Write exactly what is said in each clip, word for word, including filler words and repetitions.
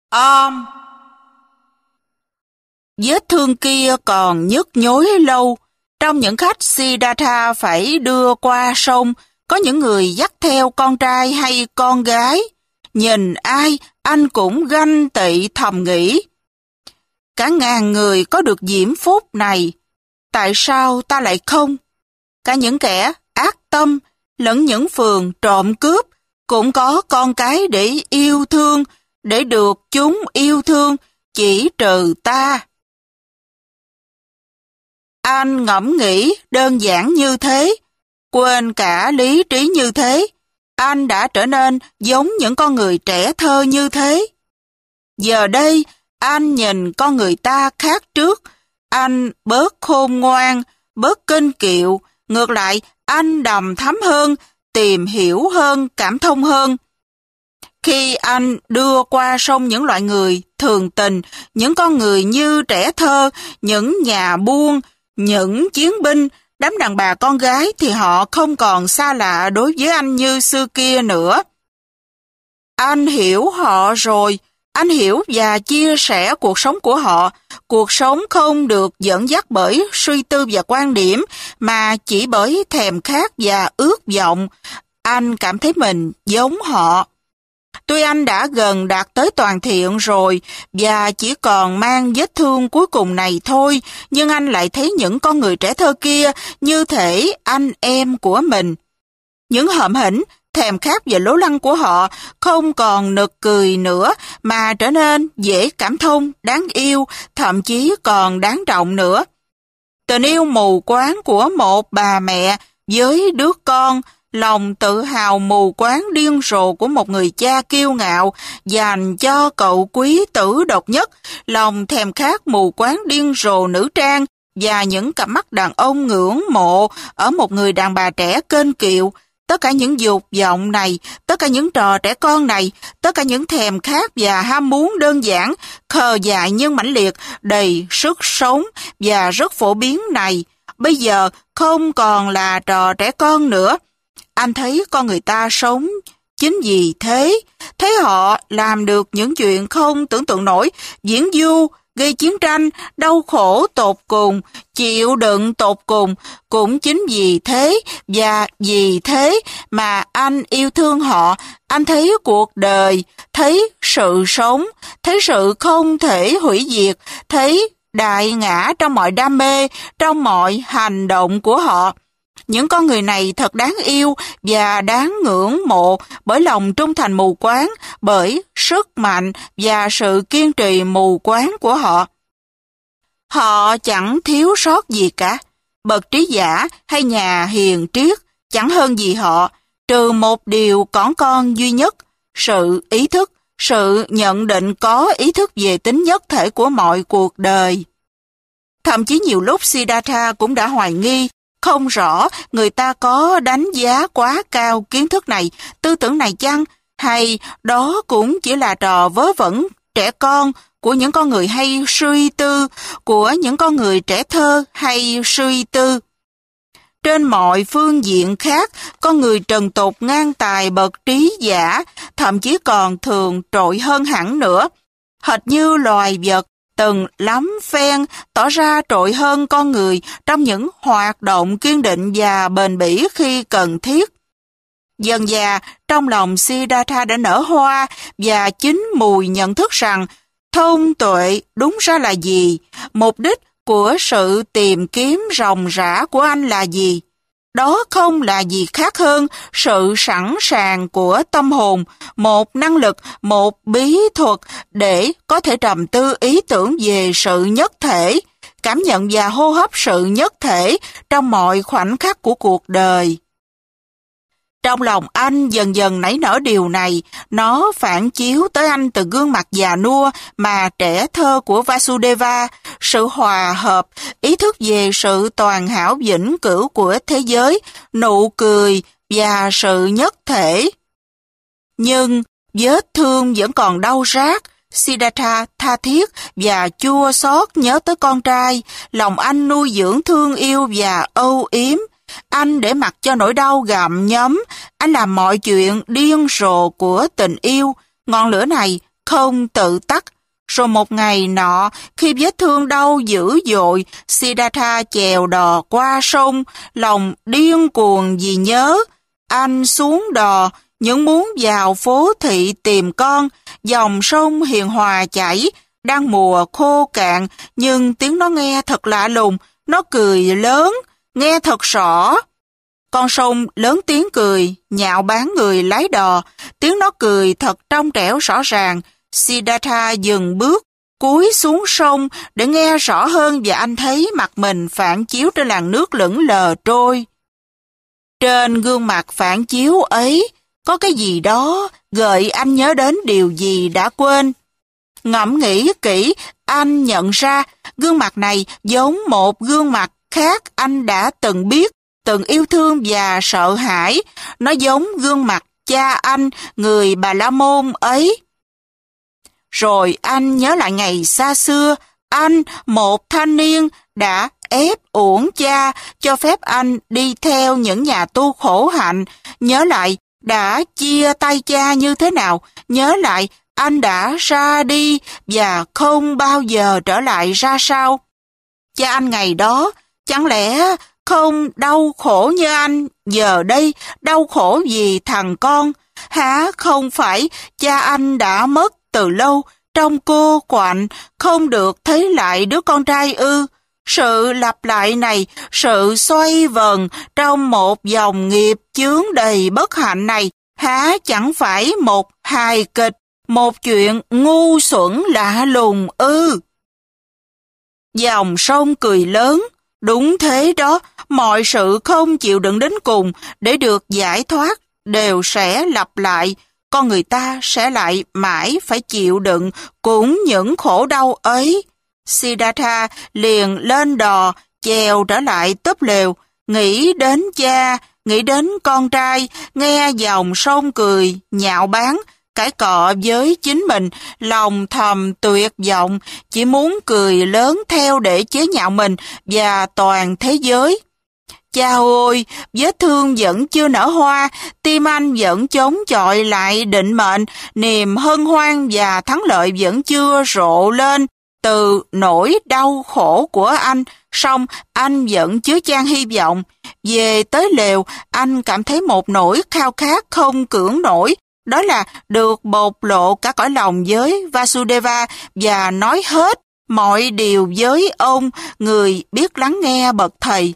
Um, vết thương kia còn nhức nhối lâu. Trong những khách Siddhartha phải đưa qua sông, có những người dắt theo con trai hay con gái. Nhìn ai, anh cũng ganh tị thầm nghĩ. Cả ngàn người có được diễm phúc này, tại sao ta lại không? Cả những kẻ ác tâm, lẫn những phường trộm cướp, cũng có con cái để yêu thương, để được chúng yêu thương, chỉ trừ ta. Anh ngẫm nghĩ đơn giản như thế, quên cả lý trí như thế, anh đã trở nên giống những con người trẻ thơ như thế. Giờ đây, anh nhìn con người ta khác trước, anh bớt khôn ngoan, bớt kênh kiệu, ngược lại anh đằm thắm hơn, tìm hiểu hơn, cảm thông hơn. Khi anh đưa qua sông những loại người thường tình, những con người như trẻ thơ, những nhà buôn, những chiến binh, đám đàn bà con gái thì họ không còn xa lạ đối với anh như xưa kia nữa. Anh hiểu họ rồi, anh hiểu và chia sẻ cuộc sống của họ. Cuộc sống không được dẫn dắt bởi suy tư và quan điểm, mà chỉ bởi thèm khát và ước vọng. Anh cảm thấy mình giống họ. Tuy anh đã gần đạt tới toàn thiện rồi và chỉ còn mang vết thương cuối cùng này thôi, nhưng anh lại thấy những con người trẻ thơ kia như thể anh em của mình. Những hợm hĩnh, thèm khát và lố lăng của họ không còn nực cười nữa mà trở nên dễ cảm thông, đáng yêu, thậm chí còn đáng trọng nữa. Tình yêu mù quáng của một bà mẹ với đứa con, lòng tự hào mù quáng điên rồ của một người cha kiêu ngạo dành cho cậu quý tử độc nhất, lòng thèm khát mù quáng điên rồ nữ trang và những cặp mắt đàn ông ngưỡng mộ ở một người đàn bà trẻ kênh kiệu. Tất cả những dục vọng này, tất cả những trò trẻ con này, tất cả những thèm khát và ham muốn đơn giản, khờ dại nhưng mãnh liệt, đầy sức sống và rất phổ biến này, bây giờ không còn là trò trẻ con nữa. Anh thấy con người ta sống chính vì thế, thấy họ làm được những chuyện không tưởng tượng nổi, diễn du, gây chiến tranh, đau khổ tột cùng, chịu đựng tột cùng, cũng chính vì thế và vì thế mà anh yêu thương họ. Anh thấy cuộc đời, thấy sự sống, thấy sự không thể hủy diệt, thấy đại ngã trong mọi đam mê, trong mọi hành động của họ. Những con người này thật đáng yêu và đáng ngưỡng mộ bởi lòng trung thành mù quáng, bởi sức mạnh và sự kiên trì mù quáng của họ. Họ chẳng thiếu sót gì cả, bậc trí giả hay nhà hiền triết chẳng hơn gì họ, trừ một điều cỏn con duy nhất, sự ý thức, sự nhận định có ý thức về tính nhất thể của mọi cuộc đời. Thậm chí nhiều lúc Siddhartha cũng đã hoài nghi, không rõ người ta có đánh giá quá cao kiến thức này, tư tưởng này chăng, hay đó cũng chỉ là trò vớ vẩn trẻ con của những con người hay suy tư, của những con người trẻ thơ hay suy tư. Trên mọi phương diện khác, con người trần tục ngang tài bậc trí giả, thậm chí còn thường trội hơn hẳn nữa, hệt như loài vật từng lắm phen tỏ ra trội hơn con người trong những hoạt động kiên định và bền bỉ khi cần thiết. Dần dà, trong lòng Siddhartha đã nở hoa và chín mùi nhận thức rằng thông tuệ đúng ra là gì, mục đích của sự tìm kiếm ròng rã của anh là gì. Đó không là gì khác hơn sự sẵn sàng của tâm hồn, một năng lực, một bí thuật để có thể trầm tư ý tưởng về sự nhất thể, cảm nhận và hô hấp sự nhất thể trong mọi khoảnh khắc của cuộc đời. Trong lòng anh dần dần nảy nở điều này, nó phản chiếu tới anh từ gương mặt già nua mà trẻ thơ của Vasudeva, sự hòa hợp, ý thức về sự toàn hảo vĩnh cửu của thế giới, nụ cười và sự nhất thể. Nhưng vết thương vẫn còn đau rát. Siddhartha tha thiết và chua xót nhớ tới con trai, lòng anh nuôi dưỡng thương yêu và âu yếm. Anh để mặc cho nỗi đau gặm nhấm, anh làm mọi chuyện điên rồ của tình yêu. Ngọn lửa này không tự tắt. Rồi một ngày nọ, khi vết thương đau dữ dội, Siddhartha chèo đò qua sông, lòng điên cuồng vì nhớ. Anh xuống đò, những muốn vào phố thị tìm con, dòng sông hiền hòa chảy, đang mùa khô cạn, nhưng tiếng nó nghe thật lạ lùng, nó cười lớn, nghe thật rõ. Con sông lớn tiếng cười, nhạo báng người lái đò, tiếng nó cười thật trong trẻo rõ ràng. Siddhartha dừng bước, cúi xuống sông để nghe rõ hơn và anh thấy mặt mình phản chiếu trên làn nước lững lờ trôi. Trên gương mặt phản chiếu ấy, có cái gì đó gợi anh nhớ đến điều gì đã quên. Ngẫm nghĩ kỹ, anh nhận ra gương mặt này giống một gương mặt khác anh đã từng biết, từng yêu thương và sợ hãi. Nó giống gương mặt cha anh, người Bà La Môn ấy. Rồi anh nhớ lại ngày xa xưa, anh, một thanh niên, đã ép uổng cha, cho phép anh đi theo những nhà tu khổ hạnh. Nhớ lại đã chia tay cha như thế nào, nhớ lại anh đã ra đi và không bao giờ trở lại ra sao. Cha anh ngày đó chẳng lẽ không đau khổ như anh, giờ đây đau khổ vì thằng con. Hả, không phải cha anh đã mất từ lâu, trong cô quạnh, không được thấy lại đứa con trai ư? Sự lặp lại này, sự xoay vần trong một dòng nghiệp chướng đầy bất hạnh này, há chẳng phải một hài kịch, một chuyện ngu xuẩn lạ lùng ư? Dòng sông cười lớn, đúng thế đó, mọi sự không chịu đựng đến cùng để được giải thoát đều sẽ lặp lại. Con người ta sẽ lại mãi phải chịu đựng cũng những khổ đau ấy. Siddhartha liền lên đò, chèo trở lại túp lều, nghĩ đến cha, nghĩ đến con trai, nghe dòng sông cười, nhạo báng, cãi cọ với chính mình, lòng thầm tuyệt vọng, chỉ muốn cười lớn theo để chế nhạo mình và toàn thế giới. Cha ơi, vết thương vẫn chưa nở hoa, tim anh vẫn chống chọi lại định mệnh, niềm hân hoan và thắng lợi vẫn chưa rộ lên từ nỗi đau khổ của anh, song anh vẫn chứa chan hy vọng. Về tới lều, anh cảm thấy một nỗi khao khát không cưỡng nổi, đó là được bộc lộ cả cõi lòng với Vasudeva và nói hết mọi điều với ông, người biết lắng nghe bậc thầy.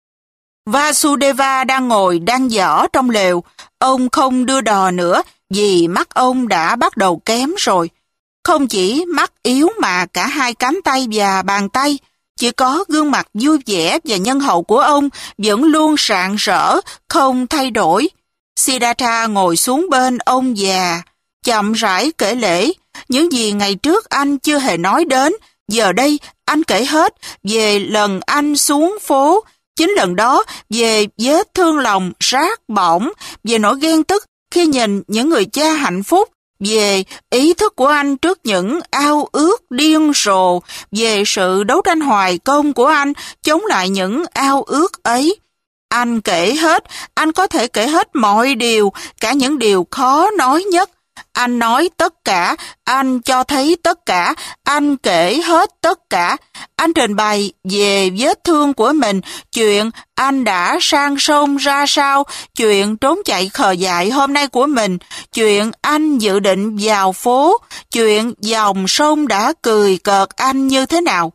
Vasudeva đang ngồi đang dở trong lều, ông không đưa đò nữa vì mắt ông đã bắt đầu kém rồi. Không chỉ mắt yếu mà cả hai cánh tay và bàn tay, chỉ có gương mặt vui vẻ và nhân hậu của ông vẫn luôn rạng rỡ, không thay đổi. Siddhartha ngồi xuống bên ông già, chậm rãi kể lể những gì ngày trước anh chưa hề nói đến. Giờ đây anh kể hết về lần anh xuống phố, chính lần đó, về vết thương lòng rát bỏng, về nỗi ghen tức khi nhìn những người cha hạnh phúc, về ý thức của anh trước những ao ước điên rồ, về sự đấu tranh hoài công của anh chống lại những ao ước ấy. Anh kể hết, anh có thể kể hết mọi điều, cả những điều khó nói nhất. Anh nói tất cả, anh cho thấy tất cả, anh kể hết tất cả. Anh trình bày về vết thương của mình, chuyện anh đã sang sông ra sao, chuyện trốn chạy khờ dại hôm nay của mình, chuyện anh dự định vào phố, chuyện dòng sông đã cười cợt anh như thế nào.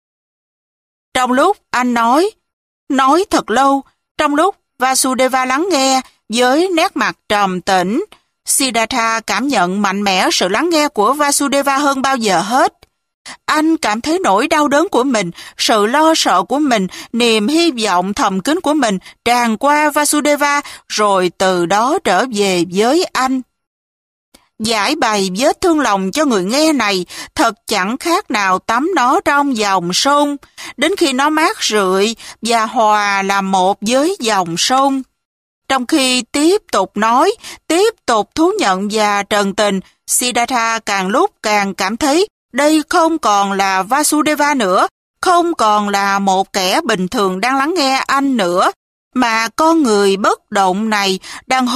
Trong lúc anh nói, nói thật lâu, trong lúc Vasudeva lắng nghe với nét mặt trầm tĩnh, Siddhartha cảm nhận mạnh mẽ sự lắng nghe của Vasudeva hơn bao giờ hết. Anh cảm thấy nỗi đau đớn của mình, sự lo sợ của mình, niềm hy vọng thầm kín của mình tràn qua Vasudeva, rồi từ đó trở về với anh. Giải bày vết thương lòng cho người nghe này thật chẳng khác nào tắm nó trong dòng sông, đến khi nó mát rượi và hòa làm một với dòng sông. Trong khi tiếp tục nói, tiếp tục thú nhận và trần tình, Siddhartha càng lúc càng cảm thấy đây không còn là Vasudeva nữa, không còn là một kẻ bình thường đang lắng nghe anh nữa, mà con người bất động này đang hút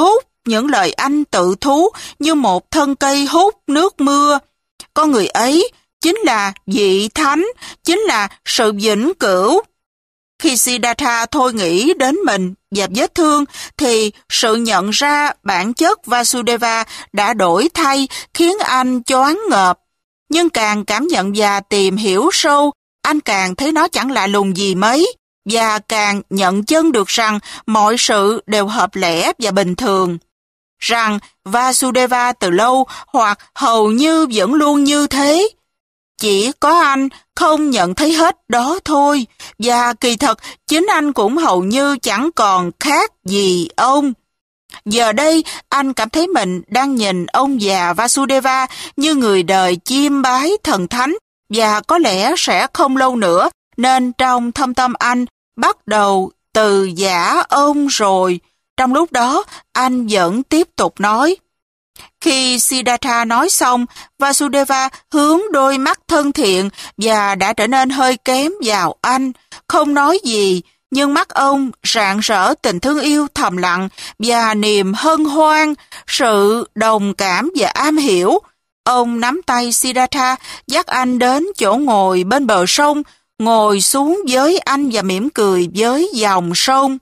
những lời anh tự thú như một thân cây hút nước mưa. Con người ấy chính là vị thánh, chính là sự vĩnh cửu. Khi Siddhartha thôi nghĩ đến mình và vết thương, thì sự nhận ra bản chất Vasudeva đã đổi thay khiến anh choáng ngợp. Nhưng càng cảm nhận và tìm hiểu sâu, anh càng thấy nó chẳng lạ lùng gì mấy, và càng nhận chân được rằng mọi sự đều hợp lẽ và bình thường. Rằng Vasudeva từ lâu hoặc hầu như vẫn luôn như thế. Chỉ có anh không nhận thấy hết đó thôi, và kỳ thật chính anh cũng hầu như chẳng còn khác gì ông. Giờ đây anh cảm thấy mình đang nhìn ông già Vasudeva như người đời chiêm bái thần thánh, và có lẽ sẽ không lâu nữa, nên trong thâm tâm anh bắt đầu từ giả ông rồi. Trong lúc đó, anh vẫn tiếp tục nói. Khi Siddhartha nói xong, Vasudeva hướng đôi mắt thân thiện và đã trở nên hơi kém vào anh, không nói gì, nhưng mắt ông rạng rỡ tình thương yêu thầm lặng và niềm hân hoan, sự đồng cảm và am hiểu. Ông nắm tay Siddhartha, dắt anh đến chỗ ngồi bên bờ sông, ngồi xuống với anh và mỉm cười với dòng sông.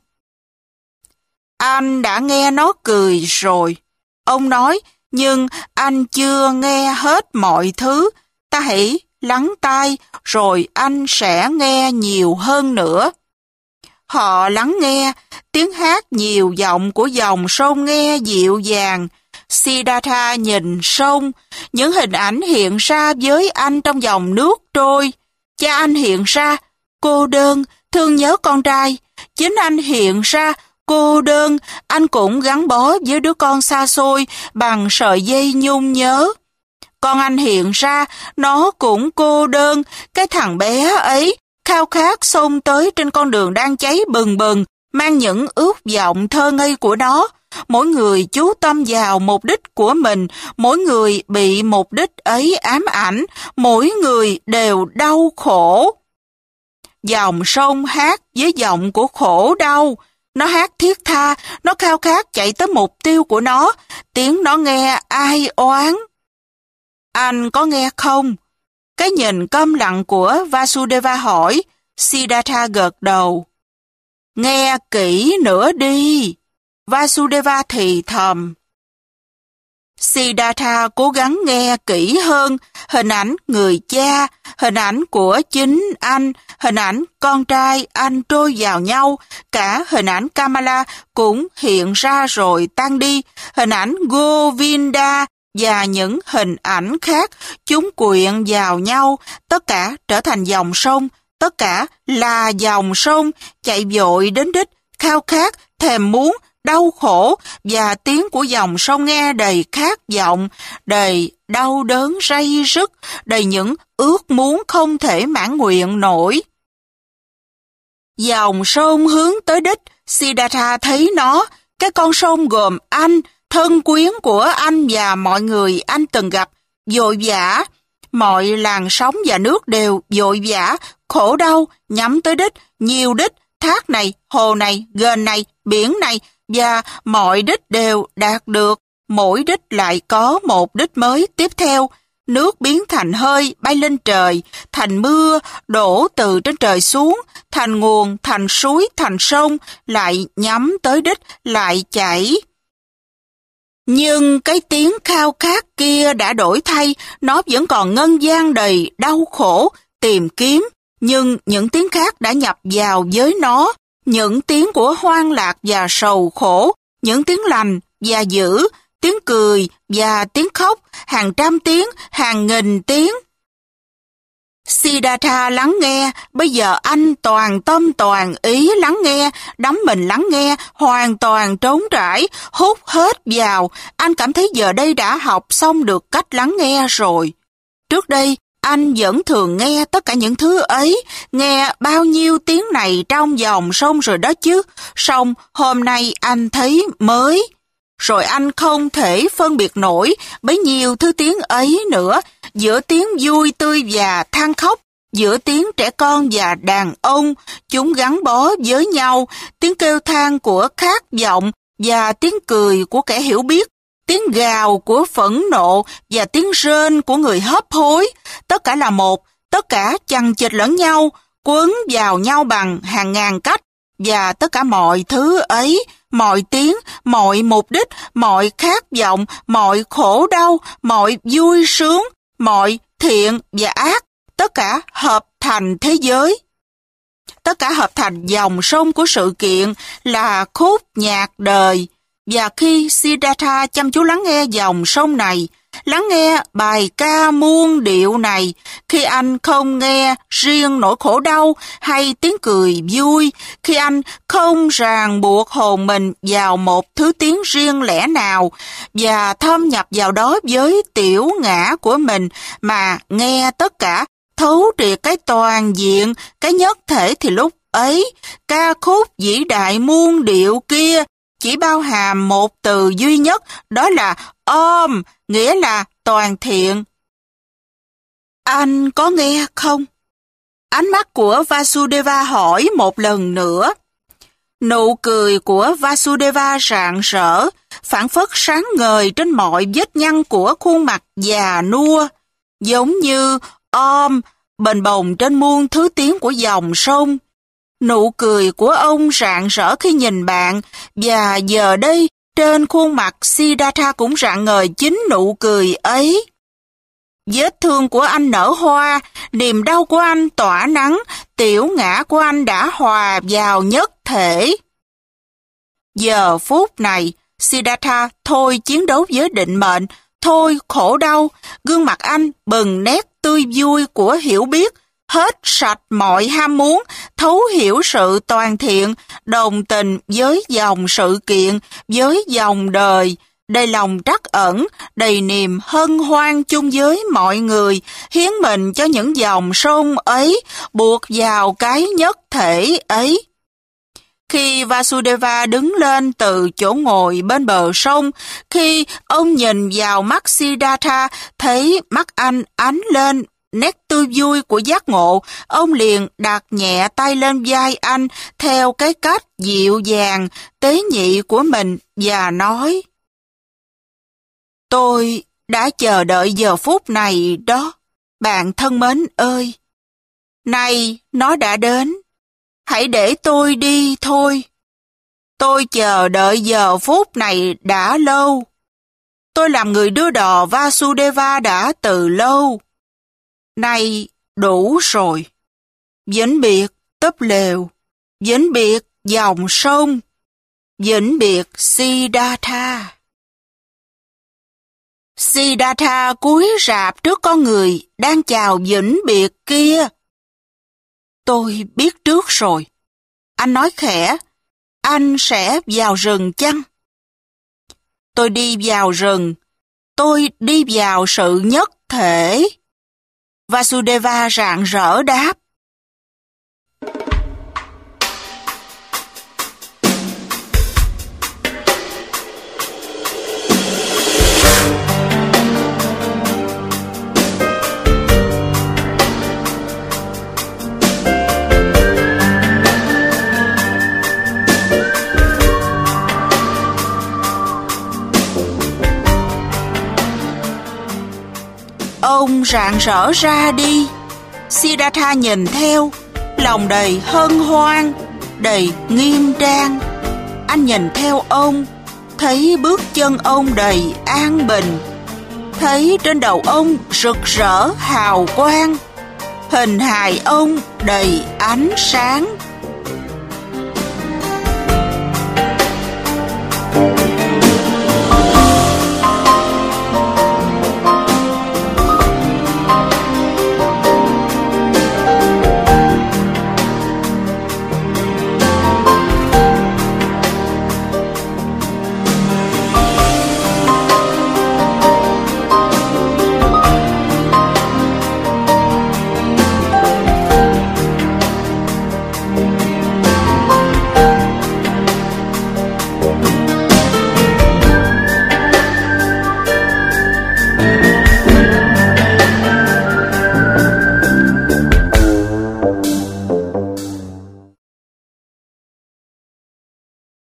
Anh đã nghe nó cười rồi. Ông nói, nhưng anh chưa nghe hết mọi thứ. Ta hãy lắng tai, rồi anh sẽ nghe nhiều hơn nữa. Họ lắng nghe, tiếng hát nhiều giọng của dòng sông nghe dịu dàng. Siddhartha nhìn sông, những hình ảnh hiện ra với anh trong dòng nước trôi. Cha anh hiện ra, cô đơn, thương nhớ con trai. Chính anh hiện ra, cô đơn, anh cũng gắn bó với đứa con xa xôi bằng sợi dây nhung nhớ. Con anh hiện ra, nó cũng cô đơn, cái thằng bé ấy khao khát xông tới trên con đường đang cháy bừng bừng, mang những ước vọng thơ ngây của nó. Mỗi người chú tâm vào mục đích của mình, mỗi người bị mục đích ấy ám ảnh, mỗi người đều đau khổ. Dòng sông hát với giọng của khổ đau. Nó hát thiết tha, nó khao khát chạy tới mục tiêu của nó, tiếng nó nghe ai oán. Anh có nghe không? Cái nhìn câm lặng của Vasudeva hỏi. Siddhartha gật đầu. Nghe kỹ nữa đi. Vasudeva thì thầm. Siddhartha cố gắng nghe kỹ hơn, hình ảnh người cha, hình ảnh của chính anh, hình ảnh con trai anh trôi vào nhau, cả hình ảnh Kamala cũng hiện ra rồi tan đi, hình ảnh Govinda và những hình ảnh khác, chúng quyện vào nhau, tất cả trở thành dòng sông, tất cả là dòng sông, chạy vội đến đích, khao khát, thèm muốn, đau khổ, và tiếng của dòng sông nghe đầy khát vọng, đầy đau đớn ray rứt, đầy những ước muốn không thể mãn nguyện nổi. Dòng sông hướng tới đích, Siddhartha thấy nó, cái con sông gồm anh, thân quyến của anh và mọi người anh từng gặp, vội vã. Mọi làn sóng và nước đều vội vã, khổ đau, nhắm tới đích, nhiều đích, thác này, hồ này, ghềnh này, biển này, và mọi đích đều đạt được, mỗi đích lại có một đích mới tiếp theo. Nước biến thành hơi bay lên trời, thành mưa đổ từ trên trời xuống, thành nguồn, thành suối, thành sông, lại nhắm tới đích, lại chảy. Nhưng cái tiếng khao khát kia đã đổi thay, nó vẫn còn ngân vang đầy đau khổ, tìm kiếm, nhưng những tiếng khác đã nhập vào với nó, những tiếng của hoang lạc và sầu khổ, những tiếng lành và dữ, tiếng cười và tiếng khóc, hàng trăm tiếng, hàng nghìn tiếng. Siddhartha lắng nghe, bây giờ anh toàn tâm toàn ý lắng nghe, đắm mình lắng nghe, hoàn toàn trống trải, hút hết vào. Anh cảm thấy giờ đây đã học xong được cách lắng nghe rồi. Trước đây, anh vẫn thường nghe tất cả những thứ ấy, nghe bao nhiêu tiếng này trong dòng sông rồi đó chứ, song hôm nay anh thấy mới. Rồi anh không thể phân biệt nổi bấy nhiêu thứ tiếng ấy nữa, giữa tiếng vui tươi và than khóc, giữa tiếng trẻ con và đàn ông, chúng gắn bó với nhau, tiếng kêu than của khát vọng và tiếng cười của kẻ hiểu biết, tiếng gào của phẫn nộ và tiếng rên của người hấp hối, tất cả là một, tất cả chằng chịt lẫn nhau, quấn vào nhau bằng hàng ngàn cách, và tất cả mọi thứ ấy, mọi tiếng, mọi mục đích, mọi khát vọng, mọi khổ đau, mọi vui sướng, mọi thiện và ác, tất cả hợp thành thế giới. Tất cả hợp thành dòng sông của sự kiện là khúc nhạc đời. Và khi Siddhartha chăm chú lắng nghe dòng sông này, lắng nghe bài ca muôn điệu này, khi anh không nghe riêng nỗi khổ đau hay tiếng cười vui, khi anh không ràng buộc hồn mình vào một thứ tiếng riêng lẻ nào và thâm nhập vào đó với tiểu ngã của mình mà nghe tất cả, thấu triệt cái toàn diện, cái nhất thể, thì lúc ấy ca khúc vĩ đại muôn điệu kia chỉ bao hàm một từ duy nhất, đó là Om, nghĩa là toàn thiện. Anh có nghe không? Ánh mắt của Vasudeva hỏi một lần nữa. Nụ cười của Vasudeva rạng rỡ, phảng phất sáng ngời trên mọi vết nhăn của khuôn mặt già nua, giống như Om bềnh bồng trên muôn thứ tiếng của dòng sông. Nụ cười của ông rạng rỡ khi nhìn bạn, và giờ đây trên khuôn mặt Siddhartha cũng rạng ngời chính nụ cười ấy. Vết thương của anh nở hoa, niềm đau của anh tỏa nắng, tiểu ngã của anh đã hòa vào nhất thể. Giờ phút này, Siddhartha thôi chiến đấu với định mệnh, thôi khổ đau, gương mặt anh bừng nét tươi vui của hiểu biết, hết sạch mọi ham muốn, thấu hiểu sự toàn thiện, đồng tình với dòng sự kiện, với dòng đời, đầy lòng trắc ẩn, đầy niềm hân hoan chung với mọi người, hiến mình cho những dòng sông ấy, buộc vào cái nhất thể ấy. Khi Vasudeva đứng lên từ chỗ ngồi bên bờ sông, khi ông nhìn vào mắt Siddhartha, thấy mắt anh ánh lên nét tươi vui của giác ngộ, ông liền đặt nhẹ tay lên vai anh theo cái cách dịu dàng, tế nhị của mình và nói: Tôi đã chờ đợi giờ phút này đó, bạn thân mến ơi. Nay nó đã đến, hãy để tôi đi thôi. Tôi chờ đợi giờ phút này đã lâu. Tôi làm người đưa đò Vasudeva đã từ lâu. Nay đủ rồi. Vĩnh biệt túp lều, vĩnh biệt dòng sông, vĩnh biệt Siddhartha. Siddhartha cúi rạp trước con người đang chào vĩnh biệt kia. Tôi biết trước rồi. Anh nói khẽ, anh sẽ vào rừng chăng? Tôi đi vào rừng, tôi đi vào sự nhất thể. Vasudeva rạng rỡ đáp. Ông rạng rỡ ra đi. Siddhartha nhìn theo, lòng đầy hân hoan, đầy nghiêm trang. Anh nhìn theo ông, thấy bước chân ông đầy an bình, thấy trên đầu ông rực rỡ hào quang, hình hài ông đầy ánh sáng.